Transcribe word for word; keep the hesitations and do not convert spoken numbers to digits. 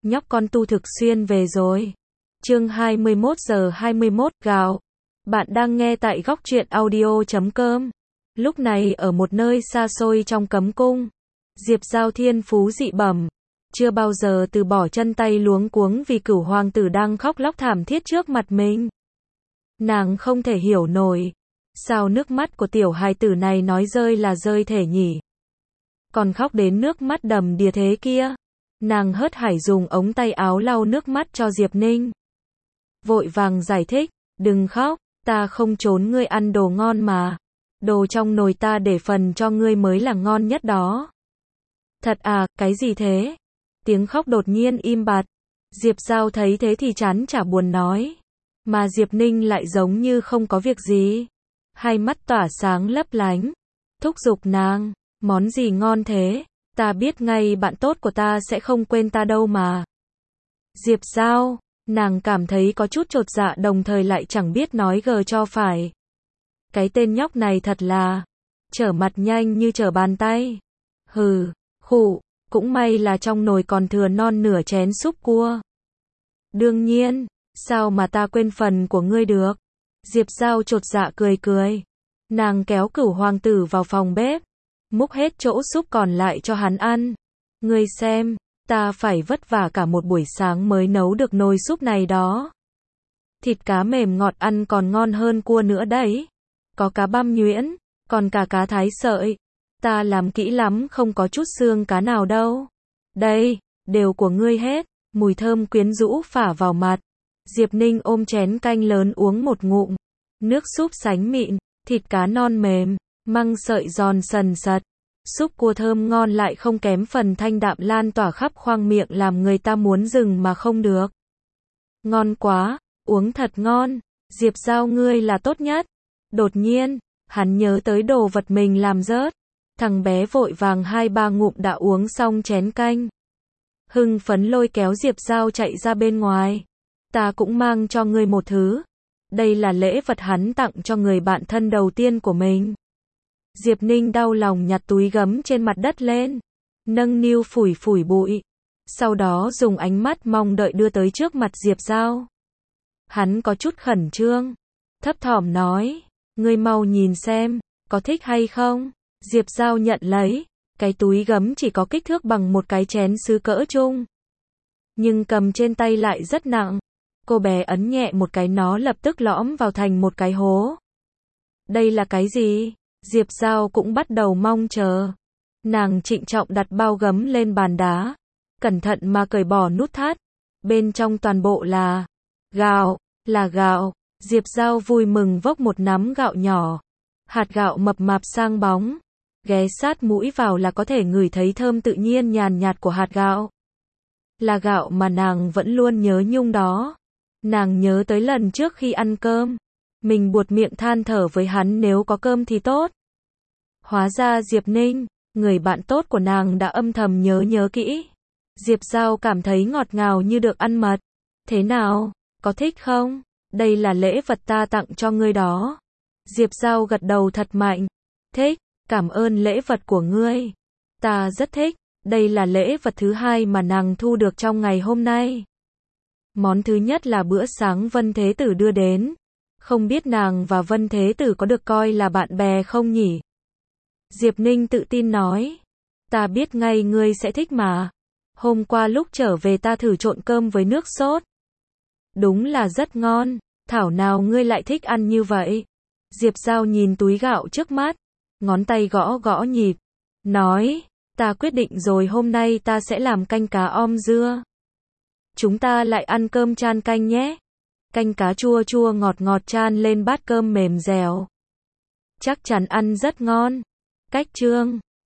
nhóc con tu thực xuyên về rồi. Chương hai mươi mốt giờ hai mươi mốt, gạo. Bạn đang nghe tại góc truyện audio chấm com. Lúc này ở một nơi xa xôi trong cấm cung, Diệp Giao thiên phú dị bẩm, chưa bao giờ từ bỏ, chân tay luống cuống vì cửu hoàng tử đang khóc lóc thảm thiết trước mặt mình. Nàng không thể hiểu nổi, sao nước mắt của tiểu hài tử này nói rơi là rơi thể nhỉ? Còn khóc đến nước mắt đầm đìa thế kia. Nàng hớt hải dùng ống tay áo lau nước mắt cho Diệp Ninh. Vội vàng giải thích, đừng khóc, ta không trốn ngươi ăn đồ ngon mà. Đồ trong nồi ta để phần cho ngươi mới là ngon nhất đó. Thật à, cái gì thế? Tiếng khóc đột nhiên im bặt. Diệp Giao thấy thế thì chán chả buồn nói. Mà Diệp Ninh lại giống như không có việc gì. Hai mắt tỏa sáng lấp lánh. Thúc giục nàng, món gì ngon thế? Ta biết ngay bạn tốt của ta sẽ không quên ta đâu mà. Diệp Giao, nàng cảm thấy có chút chột dạ đồng thời lại chẳng biết nói gờ cho phải. Cái tên nhóc này thật là trở mặt nhanh như trở bàn tay. Hừ, khụ, cũng may là trong nồi còn thừa non nửa chén súp cua. Đương nhiên, sao mà ta quên phần của ngươi được? Diệp Giao chột dạ cười cười. Nàng kéo cửu hoàng tử vào phòng bếp, múc hết chỗ súp còn lại cho hắn ăn. Ngươi xem, ta phải vất vả cả một buổi sáng mới nấu được nồi súp này đó. Thịt cá mềm ngọt ăn còn ngon hơn cua nữa đấy. Có cá băm nhuyễn, còn cả cá thái sợi. Ta làm kỹ lắm, không có chút xương cá nào đâu. Đây, đều của ngươi hết. Mùi thơm quyến rũ phả vào mặt. Diệp Ninh ôm chén canh lớn uống một ngụm. Nước súp sánh mịn, thịt cá non mềm, măng sợi giòn sần sật. Súp cua thơm ngon lại không kém phần thanh đạm lan tỏa khắp khoang miệng làm người ta muốn dừng mà không được. Ngon quá, uống thật ngon. Diệp Giao ngươi là tốt nhất. Đột nhiên, hắn nhớ tới đồ vật mình làm rớt. Thằng bé vội vàng hai ba ngụm đã uống xong chén canh. Hưng phấn lôi kéo Diệp Giao chạy ra bên ngoài. Ta cũng mang cho ngươi một thứ. Đây là lễ vật hắn tặng cho người bạn thân đầu tiên của mình. Diệp Ninh đau lòng nhặt túi gấm trên mặt đất lên, nâng niu phủi phủi bụi, sau đó dùng ánh mắt mong đợi đưa tới trước mặt Diệp Giao. Hắn có chút khẩn trương, thấp thỏm nói, ngươi mau nhìn xem, có thích hay không? Diệp Giao nhận lấy, cái túi gấm chỉ có kích thước bằng một cái chén sứ cỡ trung, nhưng cầm trên tay lại rất nặng. Cô bé ấn nhẹ một cái nó lập tức lõm vào thành một cái hố. Đây là cái gì? Diệp Giao cũng bắt đầu mong chờ. Nàng trịnh trọng đặt bao gấm lên bàn đá, cẩn thận mà cởi bỏ nút thắt. Bên trong toàn bộ là gạo, là gạo. Diệp Giao vui mừng vốc một nắm gạo nhỏ. Hạt gạo mập mạp sang bóng, ghé sát mũi vào là có thể ngửi thấy thơm tự nhiên nhàn nhạt của hạt gạo. Là gạo mà nàng vẫn luôn nhớ nhung đó. Nàng nhớ tới lần trước khi ăn cơm, mình buột miệng than thở với hắn nếu có cơm thì tốt. Hóa ra Diệp Ninh, người bạn tốt của nàng đã âm thầm nhớ nhớ kỹ. Diệp Giao cảm thấy ngọt ngào như được ăn mật. Thế nào, có thích không? Đây là lễ vật ta tặng cho ngươi đó. Diệp Giao gật đầu thật mạnh. Thích, cảm ơn lễ vật của ngươi. Ta rất thích, đây là lễ vật thứ hai mà nàng thu được trong ngày hôm nay. Món thứ nhất là bữa sáng Vân Thế Tử đưa đến. Không biết nàng và Vân Thế Tử có được coi là bạn bè không nhỉ? Diệp Ninh tự tin nói. Ta biết ngay ngươi sẽ thích mà. Hôm qua lúc trở về ta thử trộn cơm với nước sốt. Đúng là rất ngon. Thảo nào ngươi lại thích ăn như vậy? Diệp Giao nhìn túi gạo trước mắt, ngón tay gõ gõ nhịp, nói, ta quyết định rồi, hôm nay ta sẽ làm canh cá om dưa. Chúng ta lại ăn cơm chan canh nhé. Canh cá chua chua ngọt ngọt chan lên bát cơm mềm dẻo. Chắc chắn ăn rất ngon. Cách chương